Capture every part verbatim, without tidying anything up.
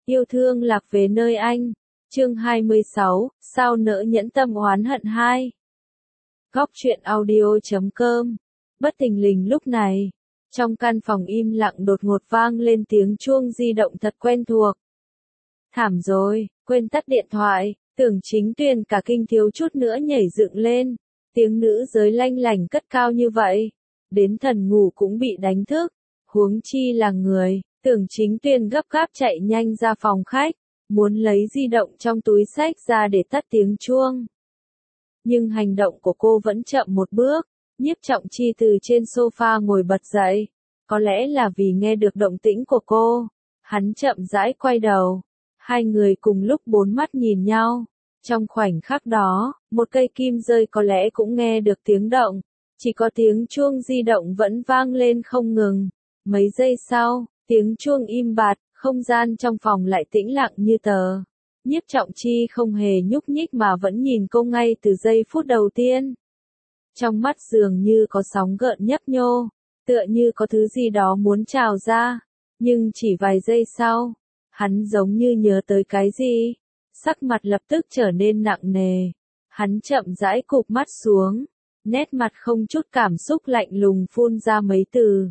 Yêu thương lạc về nơi anh. Chương hai mươi sáu, sao nỡ nhẫn tâm oán hận hai. Góc truyện audio chấm com. Bất thình lình lúc này, trong căn phòng im lặng đột ngột vang lên tiếng chuông di động thật quen thuộc. Thảm rồi, quên tắt điện thoại, Tưởng Chính Tuyền cả kinh thiếu chút nữa nhảy dựng lên. Tiếng nữ giới lanh lảnh cất cao như vậy, đến thần ngủ cũng bị đánh thức, huống chi là người. Tưởng Chính Tuyền gấp gáp chạy nhanh ra phòng khách, muốn lấy di động trong túi xách ra để tắt tiếng chuông. Nhưng hành động của cô vẫn chậm một bước. Nhiếp Trọng Chi từ trên sofa ngồi bật dậy, có lẽ là vì nghe được động tĩnh của cô. Hắn chậm rãi quay đầu, hai người cùng lúc bốn mắt nhìn nhau. Trong khoảnh khắc đó, một cây kim rơi có lẽ cũng nghe được tiếng động, chỉ có tiếng chuông di động vẫn vang lên không ngừng. Mấy giây sau, tiếng chuông im bặt, không gian trong phòng lại tĩnh lặng như tờ. Nhiếp Trọng Chi không hề nhúc nhích mà vẫn nhìn cô ngay từ giây phút đầu tiên. Trong mắt dường như có sóng gợn nhấp nhô, tựa như có thứ gì đó muốn trào ra. Nhưng chỉ vài giây sau, hắn giống như nhớ tới cái gì. Sắc mặt lập tức trở nên nặng nề. Hắn chậm rãi cụp mắt xuống, nét mặt không chút cảm xúc lạnh lùng phun ra mấy từ.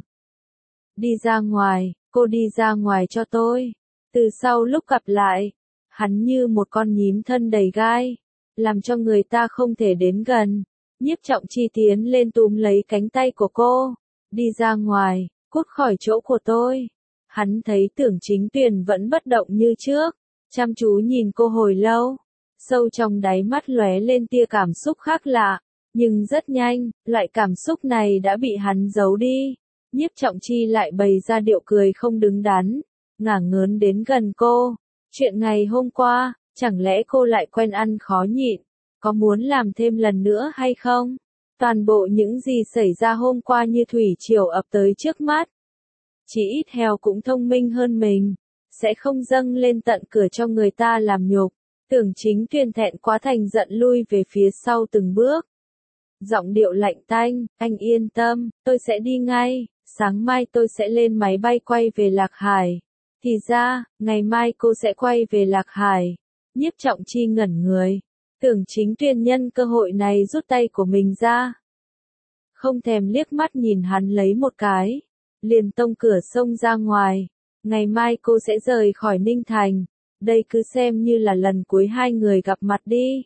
Đi ra ngoài, cô đi ra ngoài cho tôi. Từ sau lúc gặp lại, hắn như một con nhím thân đầy gai, làm cho người ta không thể đến gần. Nhiếp Trọng Chi tiến lên túm lấy cánh tay của cô. Đi ra ngoài, cút khỏi chỗ của tôi. Hắn thấy Tưởng Chính Tuyền vẫn bất động như trước, chăm chú nhìn cô hồi lâu. Sâu trong đáy mắt lóe lên tia cảm xúc khác lạ, nhưng rất nhanh, loại cảm xúc này đã bị hắn giấu đi. Nhiếp Trọng Chi lại bày ra điệu cười không đứng đắn, ngả ngớn đến gần cô. Chuyện ngày hôm qua, chẳng lẽ cô lại quen ăn khó nhịn? Có muốn làm thêm lần nữa hay không? Toàn bộ những gì xảy ra hôm qua như thủy triều ập tới trước mắt. Chỉ ít heo cũng thông minh hơn mình, sẽ không dâng lên tận cửa cho người ta làm nhục. Tưởng Chính Tuyền thẹn quá thành giận lui về phía sau từng bước. Giọng điệu lạnh tanh, anh yên tâm, tôi sẽ đi ngay, sáng mai tôi sẽ lên máy bay quay về Lạc Hải. Thì ra, ngày mai cô sẽ quay về Lạc Hải. Nhiếp Trọng Chi ngẩn người. Tưởng Chính Tuyền nhân cơ hội này rút tay của mình ra. Không thèm liếc mắt nhìn hắn lấy một cái, liền tông cửa xông ra ngoài. Ngày mai cô sẽ rời khỏi Ninh Thành, đây cứ xem như là lần cuối hai người gặp mặt đi.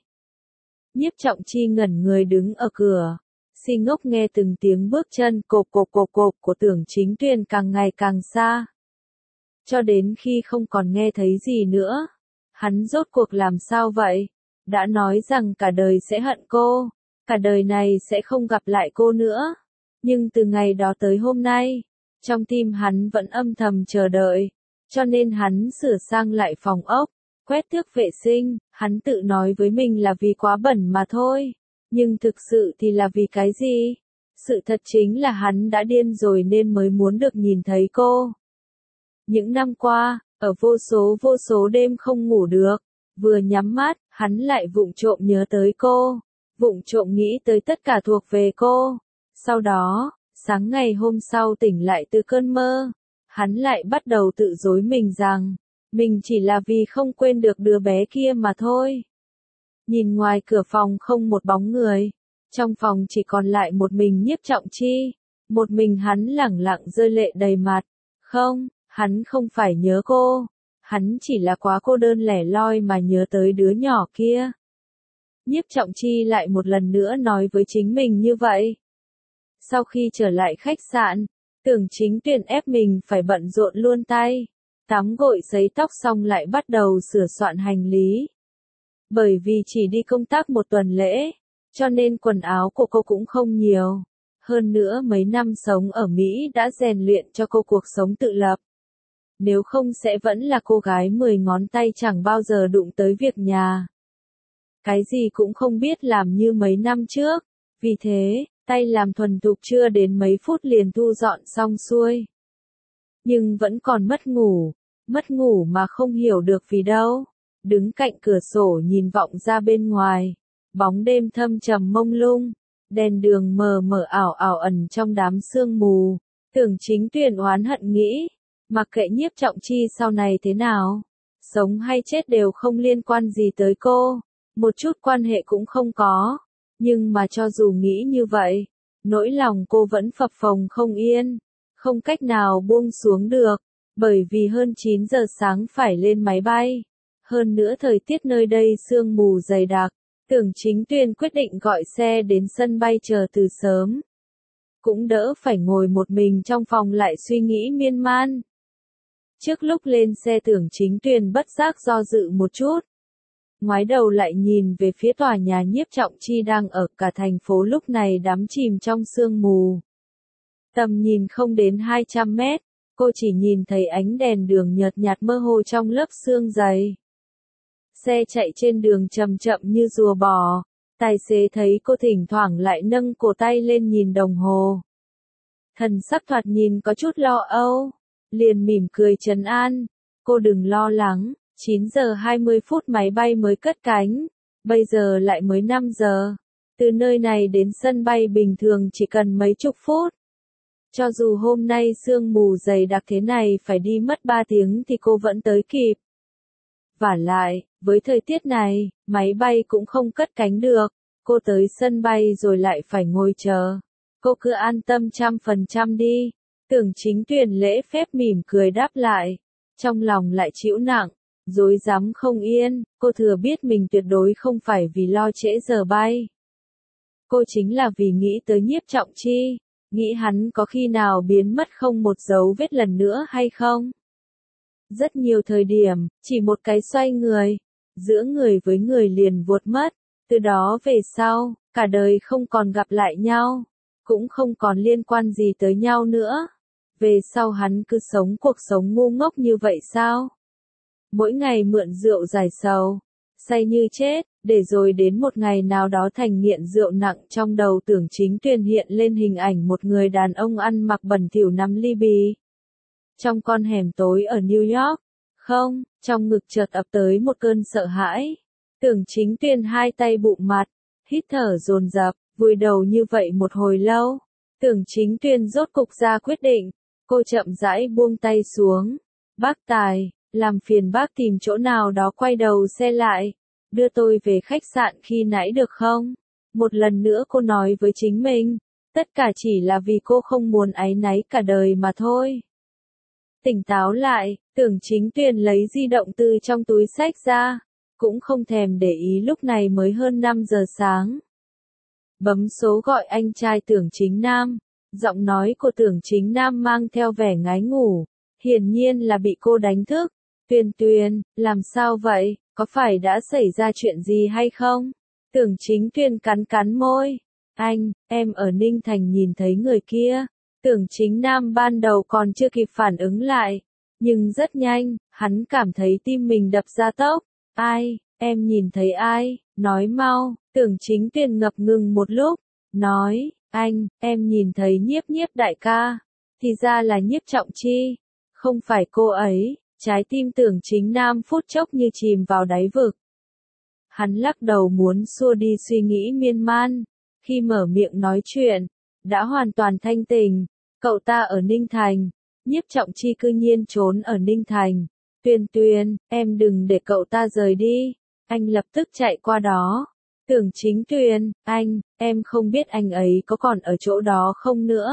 Nhiếp Trọng Chi ngẩn người đứng ở cửa, si ngốc nghe từng tiếng bước chân cộp cộp cộp cộp của Tưởng Chính Tuyền càng ngày càng xa. Cho đến khi không còn nghe thấy gì nữa, hắn rốt cuộc làm sao vậy? Đã nói rằng cả đời sẽ hận cô, cả đời này sẽ không gặp lại cô nữa. Nhưng từ ngày đó tới hôm nay, trong tim hắn vẫn âm thầm chờ đợi, cho nên hắn sửa sang lại phòng ốc, quét tước vệ sinh. Hắn tự nói với mình là vì quá bẩn mà thôi, nhưng thực sự thì là vì cái gì? Sự thật chính là hắn đã điên rồi nên mới muốn được nhìn thấy cô. Những năm qua, ở vô số vô số đêm không ngủ được, vừa nhắm mắt, hắn lại vụng trộm nhớ tới cô, vụng trộm nghĩ tới tất cả thuộc về cô. Sau đó, sáng ngày hôm sau tỉnh lại từ cơn mơ, hắn lại bắt đầu tự dối mình rằng, mình chỉ là vì không quên được đứa bé kia mà thôi. Nhìn ngoài cửa phòng không một bóng người, trong phòng chỉ còn lại một mình Nhiếp Trọng Chi, một mình hắn lẳng lặng rơi lệ đầy mặt. Không, hắn không phải nhớ cô, hắn chỉ là quá cô đơn lẻ loi mà nhớ tới đứa nhỏ kia. Nhiếp Trọng Chi lại một lần nữa nói với chính mình như vậy. Sau khi trở lại khách sạn, Tưởng Chính Tuyền ép mình phải bận rộn luôn tay, tắm gội sấy tóc xong lại bắt đầu sửa soạn hành lý. Bởi vì chỉ đi công tác một tuần lễ, cho nên quần áo của cô cũng không nhiều. Hơn nữa mấy năm sống ở Mỹ đã rèn luyện cho cô cuộc sống tự lập. Nếu không sẽ vẫn là cô gái mười ngón tay chẳng bao giờ đụng tới việc nhà. Cái gì cũng không biết làm như mấy năm trước, vì thế, tay làm thuần thục chưa đến mấy phút liền thu dọn xong xuôi. Nhưng vẫn còn mất ngủ, mất ngủ mà không hiểu được vì đâu. Đứng cạnh cửa sổ nhìn vọng ra bên ngoài, bóng đêm thâm trầm mông lung, đèn đường mờ mờ ảo ảo ẩn trong đám sương mù. Tưởng Chính Tuyền oán hận nghĩ, mặc kệ Nhiếp Trọng Chi sau này thế nào, sống hay chết đều không liên quan gì tới cô, một chút quan hệ cũng không có. Nhưng mà cho dù nghĩ như vậy, nỗi lòng cô vẫn phập phồng không yên, không cách nào buông xuống được, bởi vì hơn chín giờ sáng phải lên máy bay. Hơn nữa thời tiết nơi đây sương mù dày đặc, Tưởng Chính Tuyên quyết định gọi xe đến sân bay chờ từ sớm. Cũng đỡ phải ngồi một mình trong phòng lại suy nghĩ miên man. Trước lúc lên xe Tưởng Chính Tuyên bất giác do dự một chút. Ngoái đầu lại nhìn về phía tòa nhà Nhiếp Trọng Chi đang ở, cả thành phố lúc này đắm chìm trong sương mù. Tầm nhìn không đến hai trăm mét, cô chỉ nhìn thấy ánh đèn đường nhợt nhạt mơ hồ trong lớp sương dày. Xe chạy trên đường chậm chậm như rùa bò, tài xế thấy cô thỉnh thoảng lại nâng cổ tay lên nhìn đồng hồ. Thần sắc thoạt nhìn có chút lo âu, liền mỉm cười trấn an, cô đừng lo lắng, chín giờ hai mươi phút máy bay mới cất cánh, bây giờ lại mới năm giờ, từ nơi này đến sân bay bình thường chỉ cần mấy chục phút. Cho dù hôm nay sương mù dày đặc thế này phải đi mất ba tiếng thì cô vẫn tới kịp. Vả lại, với thời tiết này, máy bay cũng không cất cánh được, cô tới sân bay rồi lại phải ngồi chờ. Cô cứ an tâm trăm phần trăm đi. Tưởng Chính Tuyên lễ phép mỉm cười đáp lại, trong lòng lại chịu nặng, rối rắm không yên, cô thừa biết mình tuyệt đối không phải vì lo trễ giờ bay. Cô chính là vì nghĩ tới Nhiếp Trọng Chi, nghĩ hắn có khi nào biến mất không một dấu vết lần nữa hay không. Rất nhiều thời điểm, chỉ một cái xoay người, giữa người với người liền vụt mất, từ đó về sau, cả đời không còn gặp lại nhau, cũng không còn liên quan gì tới nhau nữa. Về sau hắn cứ sống cuộc sống ngu ngốc như vậy sao? Mỗi ngày mượn rượu giải sầu, say như chết, để rồi đến một ngày nào đó thành nghiện rượu nặng. Trong đầu Tưởng Chính Tuyên hiện lên hình ảnh một người đàn ông ăn mặc bẩn thỉu nắm ly bì trong con hẻm tối ở New York. Không, trong ngực chợt ập tới một cơn sợ hãi. Tưởng Chính Tuyên hai tay bụm mặt, hít thở dồn dập, vùi đầu như vậy một hồi lâu. Tưởng Chính Tuyên rốt cục ra quyết định, cô chậm rãi buông tay xuống. Bác Tài, làm phiền bác tìm chỗ nào đó quay đầu xe lại, đưa tôi về khách sạn khi nãy được không? Một lần nữa cô nói với chính mình, tất cả chỉ là vì cô không muốn áy náy cả đời mà thôi. Tỉnh táo lại, Tưởng Chính Tuyên lấy di động từ trong túi xách ra, cũng không thèm để ý lúc này mới hơn năm giờ sáng. Bấm số gọi anh trai Tưởng Chính Nam, giọng nói của Tưởng Chính Nam mang theo vẻ ngái ngủ, hiển nhiên là bị cô đánh thức. Tuyên Tuyên, làm sao vậy, có phải đã xảy ra chuyện gì hay không? Tưởng Chính Tuyên cắn cắn môi, anh, em ở Ninh Thành nhìn thấy người kia. Tưởng Chính Nam ban đầu còn chưa kịp phản ứng lại, nhưng rất nhanh, hắn cảm thấy tim mình đập ra tốc. Ai, em nhìn thấy ai, nói mau. Tưởng Chính Tuyên ngập ngừng một lúc, nói, anh, em nhìn thấy Nhiếp Nhiếp đại ca, thì ra là Nhiếp Trọng Chi, không phải cô ấy. Trái tim Tưởng Chính Nam phút chốc như chìm vào đáy vực. Hắn lắc đầu muốn xua đi suy nghĩ miên man, khi mở miệng nói chuyện, đã hoàn toàn thanh tỉnh. Cậu ta ở Ninh Thành, Nhiếp Trọng Chi cư nhiên trốn ở Ninh Thành. Tuyên Tuyên, em đừng để cậu ta rời đi, anh lập tức chạy qua đó. Tưởng Chính Tuyên, anh, em không biết anh ấy có còn ở chỗ đó không nữa.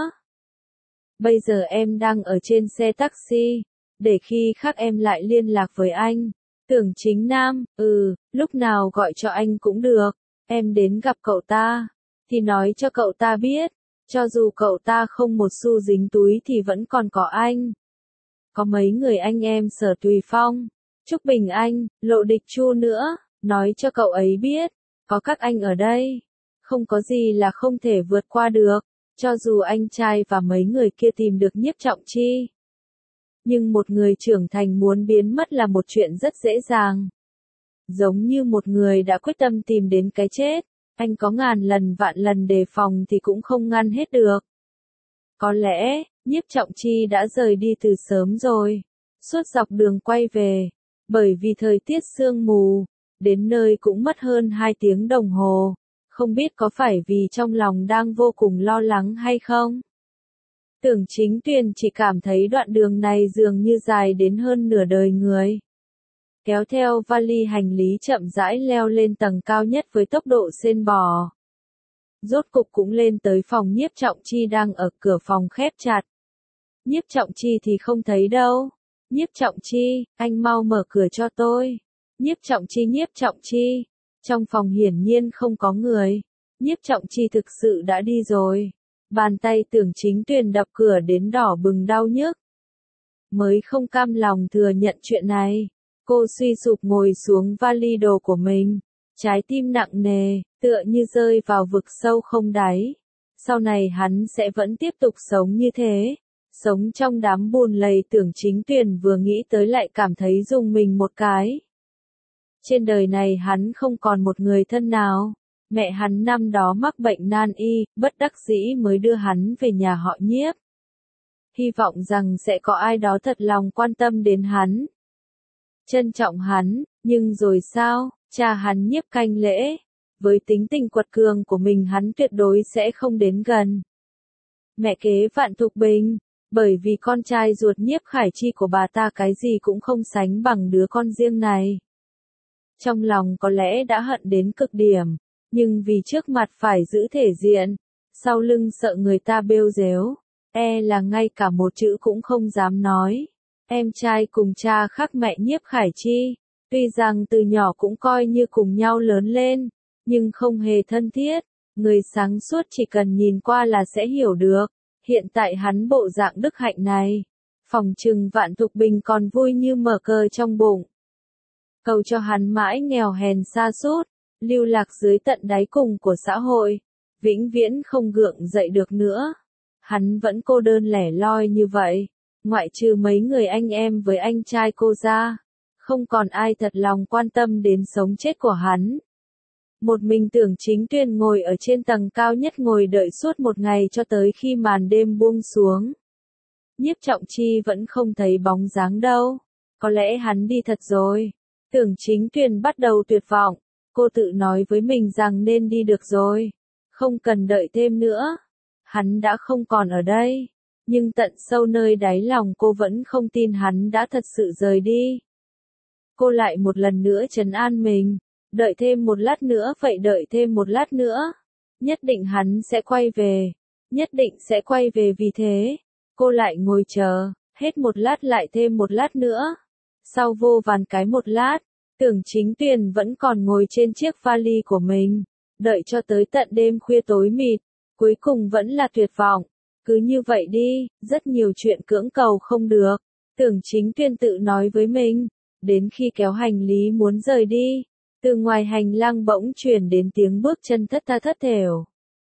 Bây giờ em đang ở trên xe taxi, để khi khác em lại liên lạc với anh. Tưởng Chính Nam, ừ, lúc nào gọi cho anh cũng được, em đến gặp cậu ta, thì nói cho cậu ta biết, cho dù cậu ta không một xu dính túi thì vẫn còn có anh. Có mấy người anh em Sở Tùy Phong, Trúc Bình Anh, Lộ Địch Chu nữa, nói cho cậu ấy biết, có các anh ở đây, không có gì là không thể vượt qua được, cho dù anh trai và mấy người kia tìm được Nhiếp Trọng Chi. Nhưng một người trưởng thành muốn biến mất là một chuyện rất dễ dàng. Giống như một người đã quyết tâm tìm đến cái chết, anh có ngàn lần vạn lần đề phòng thì cũng không ngăn hết được. Có lẽ, Nhiếp Trọng Chi đã rời đi từ sớm rồi, suốt dọc đường quay về, bởi vì thời tiết sương mù, đến nơi cũng mất hơn hai tiếng đồng hồ, không biết có phải vì trong lòng đang vô cùng lo lắng hay không. Tưởng Chính Tuyên chỉ cảm thấy đoạn đường này dường như dài đến hơn nửa đời người. kéo theo vali hành lý chậm rãi leo lên tầng cao nhất với tốc độ sên bò. Rốt cục cũng lên tới phòng Nhiếp Trọng Chi đang ở cửa phòng khép chặt. Nhiếp Trọng Chi thì không thấy đâu. Nhiếp Trọng Chi, anh mau mở cửa cho tôi. Nhiếp Trọng Chi, Nhiếp Trọng Chi. Trong phòng hiển nhiên không có người. Nhiếp Trọng Chi thực sự đã đi rồi. Bàn tay Tưởng Chính Tuyền đập cửa đến đỏ bừng đau nhức. Mới không cam lòng thừa nhận chuyện này. Cô suy sụp ngồi xuống vali đồ của mình. Trái tim nặng nề, tựa như rơi vào vực sâu không đáy. Sau này hắn sẽ vẫn tiếp tục sống như thế. Sống trong đám bùn lầy. Tưởng Chính Tuyền vừa nghĩ tới lại cảm thấy rùng mình một cái. Trên đời này hắn không còn một người thân nào. Mẹ hắn năm đó mắc bệnh nan y, bất đắc dĩ mới đưa hắn về nhà họ Nhiếp. Hy vọng rằng sẽ có ai đó thật lòng quan tâm đến hắn. Trân trọng hắn, nhưng rồi sao, cha hắn Nhiếp Canh Lễ. Với tính tình quật cường của mình hắn tuyệt đối sẽ không đến gần. Mẹ kế Vạn Thục Bình, bởi vì con trai ruột Nhiếp Khải Chi của bà ta cái gì cũng không sánh bằng đứa con riêng này. Trong lòng có lẽ đã hận đến cực điểm, nhưng vì trước mặt phải giữ thể diện, sau lưng sợ người ta bêu dếu, e là ngay cả một chữ cũng không dám nói. Em trai cùng cha khác mẹ Nhiếp Khải Chi, tuy rằng từ nhỏ cũng coi như cùng nhau lớn lên, nhưng không hề thân thiết, người sáng suốt chỉ cần nhìn qua là sẽ hiểu được. Hiện tại hắn bộ dạng đức hạnh này, phòng trừng Vạn Thục Bình còn vui như mở cờ trong bụng. Cầu cho hắn mãi nghèo hèn sa sút, lưu lạc dưới tận đáy cùng của xã hội, vĩnh viễn không gượng dậy được nữa. Hắn vẫn cô đơn lẻ loi như vậy, ngoại trừ mấy người anh em với anh trai cô ra, không còn ai thật lòng quan tâm đến sống chết của hắn. Một mình Tưởng Chính Tuyền ngồi ở trên tầng cao nhất ngồi đợi suốt một ngày cho tới khi màn đêm buông xuống. Nhiếp Trọng Chi vẫn không thấy bóng dáng đâu, có lẽ hắn đi thật rồi. Tưởng Chính Tuyền bắt đầu tuyệt vọng, cô tự nói với mình rằng nên đi được rồi, không cần đợi thêm nữa. Hắn đã không còn ở đây, nhưng tận sâu nơi đáy lòng cô vẫn không tin hắn đã thật sự rời đi. Cô lại một lần nữa trấn an mình, đợi thêm một lát nữa vậy đợi thêm một lát nữa. Nhất định hắn sẽ quay về, nhất định sẽ quay về vì thế. Cô lại ngồi chờ, hết một lát lại thêm một lát nữa. Sau vô vàn cái một lát, Tưởng Chính Tuyền vẫn còn ngồi trên chiếc vali của mình, đợi cho tới tận đêm khuya tối mịt, cuối cùng vẫn là tuyệt vọng. Cứ như vậy đi, rất nhiều chuyện cưỡng cầu không được. Tưởng Chính Tuyền tự nói với mình, đến khi kéo hành lý muốn rời đi, từ ngoài hành lang bỗng truyền đến tiếng bước chân thất tha thất thểu.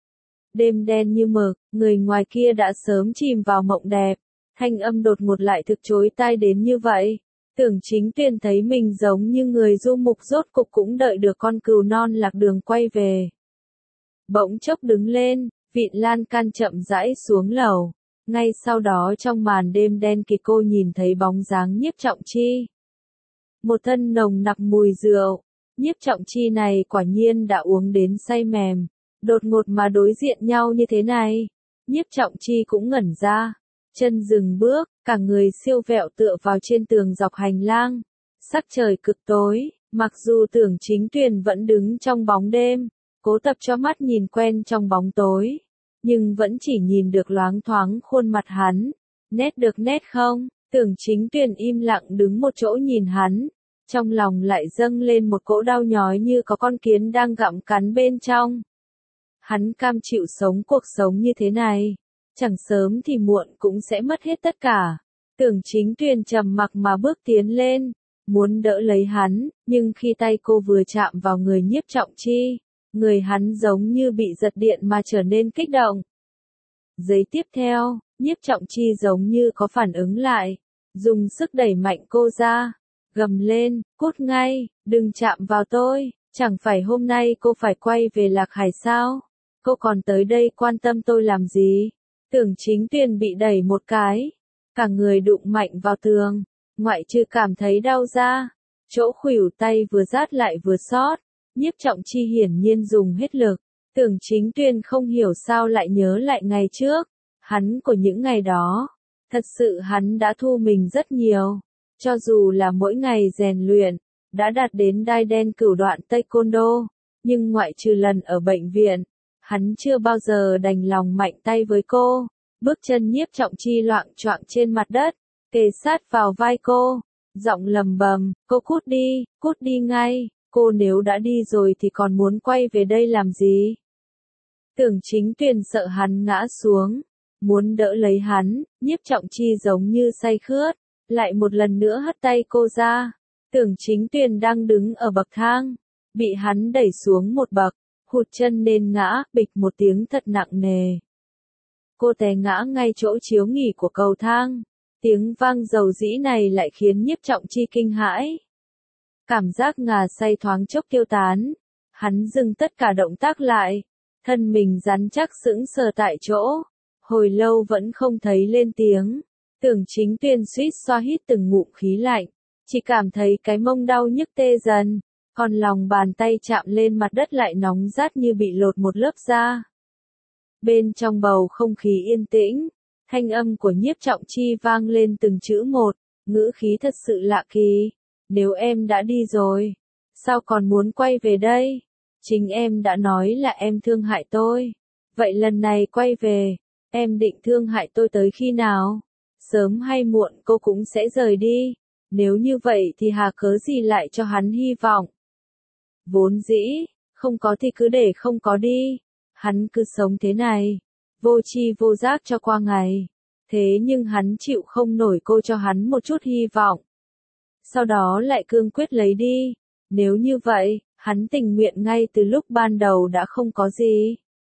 Đêm đen như mực, người ngoài kia đã sớm chìm vào mộng đẹp, thanh âm đột ngột lại thực chối tai đến như vậy. Tưởng Chính Tuyền thấy mình giống như người du mục rốt cục cũng đợi được con cừu non lạc đường quay về. Bỗng chốc đứng lên, vịn lan can chậm rãi xuống lầu. Ngay sau đó trong màn đêm đen kịt cô nhìn thấy bóng dáng Nhiếp Trọng Chi. Một thân nồng nặc mùi rượu, Nhiếp Trọng Chi này quả nhiên đã uống đến say mềm. Đột ngột mà đối diện nhau như thế này, Nhiếp Trọng Chi cũng ngẩn ra. Chân dừng bước, cả người siêu vẹo tựa vào trên tường dọc hành lang. Sắc trời cực tối, mặc dù Tưởng Chính Tuyền vẫn đứng trong bóng đêm, cố tập cho mắt nhìn quen trong bóng tối, nhưng vẫn chỉ nhìn được loáng thoáng khuôn mặt hắn. Nét được nét không? Tưởng Chính Tuyền im lặng đứng một chỗ nhìn hắn, trong lòng lại dâng lên một cỗ đau nhói như có con kiến đang gặm cắn bên trong. Hắn cam chịu sống cuộc sống như thế này, chẳng sớm thì muộn cũng sẽ mất hết tất cả. Tưởng Chính Tuyền trầm mặc mà bước tiến lên, muốn đỡ lấy hắn, nhưng khi tay cô vừa chạm vào người Nhiếp Trọng Chi, người hắn giống như bị giật điện mà trở nên kích động. Giây tiếp theo, Nhiếp Trọng Chi giống như có phản ứng lại, dùng sức đẩy mạnh cô ra, gầm lên, cút ngay, đừng chạm vào tôi, chẳng phải hôm nay cô phải quay về Lạc Hải sao? Cô còn tới đây quan tâm tôi làm gì? Tưởng Chính Tuyền bị đẩy một cái, cả người đụng mạnh vào tường, ngoại trừ cảm thấy đau da, chỗ khuỷu tay vừa rát lại vừa xót. Nhiếp Trọng Chi hiển nhiên dùng hết lực. Tưởng Chính Tuyền không hiểu sao lại nhớ lại ngày trước, hắn của những ngày đó, thật sự hắn đã thu mình rất nhiều. Cho dù là mỗi ngày rèn luyện, đã đạt đến đai đen cửu đoạn taekwondo, nhưng ngoại trừ lần ở bệnh viện, hắn chưa bao giờ đành lòng mạnh tay với cô. Bước chân Nhiếp Trọng Chi loạng choạng trên mặt đất, kề sát vào vai cô, giọng lầm bầm, cô cút đi, cút đi ngay, cô nếu đã đi rồi thì còn muốn quay về đây làm gì? Tưởng Chính Tuyền sợ hắn ngã xuống, muốn đỡ lấy hắn, Nhiếp Trọng Chi giống như say khướt, lại một lần nữa hất tay cô ra. Tưởng Chính Tuyền đang đứng ở bậc thang, bị hắn đẩy xuống một bậc, hụt chân nên ngã, bịch một tiếng thật nặng nề. Cô té ngã ngay chỗ chiếu nghỉ của cầu thang. Tiếng vang dầu dĩ này lại khiến Nhiếp Trọng Chi kinh hãi. Cảm giác ngà say thoáng chốc tiêu tán. Hắn dừng tất cả động tác lại. Thân mình rắn chắc sững sờ tại chỗ. Hồi lâu vẫn không thấy lên tiếng. Tưởng Chính Tuyền suýt xoa hít từng ngụm khí lạnh. Chỉ cảm thấy cái mông đau nhức tê dần. Còn lòng bàn tay chạm lên mặt đất lại nóng rát như bị lột một lớp da. Bên trong bầu không khí yên tĩnh, thanh âm của Nhiếp Trọng Chi vang lên từng chữ một, ngữ khí thật sự lạ kỳ. Nếu em đã đi rồi, sao còn muốn quay về đây? Chính em đã nói là em thương hại tôi. Vậy lần này quay về, em định thương hại tôi tới khi nào? Sớm hay muộn cô cũng sẽ rời đi. Nếu như vậy thì hà cớ gì lại cho hắn hy vọng? Vốn dĩ, không có thì cứ để không có đi. Hắn cứ sống thế này, vô tri vô giác cho qua ngày. Thế nhưng hắn chịu không nổi cô cho hắn một chút hy vọng. Sau đó lại cương quyết lấy đi. Nếu như vậy, hắn tình nguyện ngay từ lúc ban đầu đã không có gì.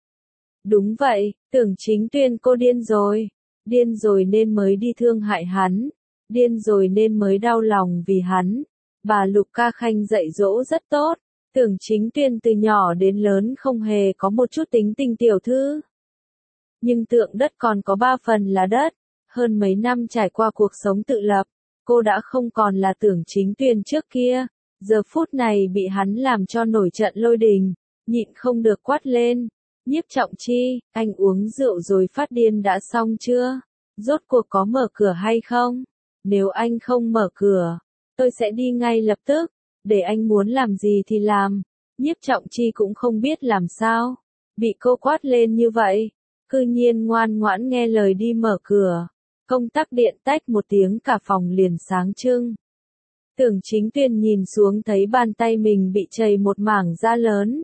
Đúng vậy, Tưởng Chính Tuyền cô điên rồi. Điên rồi nên mới đi thương hại hắn. Điên rồi nên mới đau lòng vì hắn. Bà Lục Ca Khanh dạy dỗ rất tốt. Tưởng Chính Tuyền từ nhỏ đến lớn không hề có một chút tính tình tiểu thư. Nhưng tượng đất còn có ba phần là đất. Hơn mấy năm trải qua cuộc sống tự lập, cô đã không còn là Tưởng Chính Tuyền trước kia. Giờ phút này bị hắn làm cho nổi trận lôi đình, nhịn không được quát lên. Nhiếp Trọng Chi, anh uống rượu rồi phát điên đã xong chưa? Rốt cuộc có mở cửa hay không? Nếu anh không mở cửa, tôi sẽ đi ngay lập tức. Để anh muốn làm gì thì làm. Nhiếp Trọng Chi cũng không biết làm sao. Bị cô quát lên như vậy. Cư nhiên ngoan ngoãn nghe lời đi mở cửa. Công tắc điện tách một tiếng cả phòng liền sáng trưng. Tưởng Chính Tuyền nhìn xuống thấy bàn tay mình bị chảy một mảng da lớn.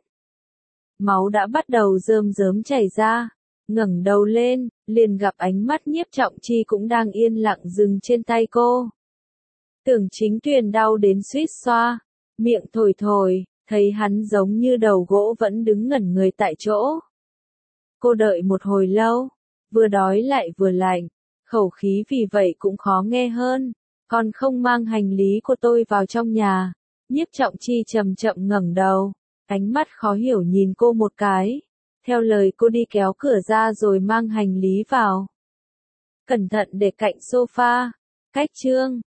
Máu đã bắt đầu rơm rớm chảy ra. Ngẩng đầu lên, liền gặp ánh mắt Nhiếp Trọng Chi cũng đang yên lặng dừng trên tay cô. Tưởng Chính Tuyền đau đến suýt xoa. Miệng thổi thổi, thấy hắn giống như đầu gỗ vẫn đứng ngẩn người tại chỗ. Cô đợi một hồi lâu, vừa đói lại vừa lạnh, khẩu khí vì vậy cũng khó nghe hơn. Còn không mang hành lý của tôi vào trong nhà. Nhiếp Trọng Chi chậm chậm ngẩng đầu, ánh mắt khó hiểu nhìn cô một cái. Theo lời cô đi kéo cửa ra rồi mang hành lý vào. Cẩn thận để cạnh sofa. Cách chương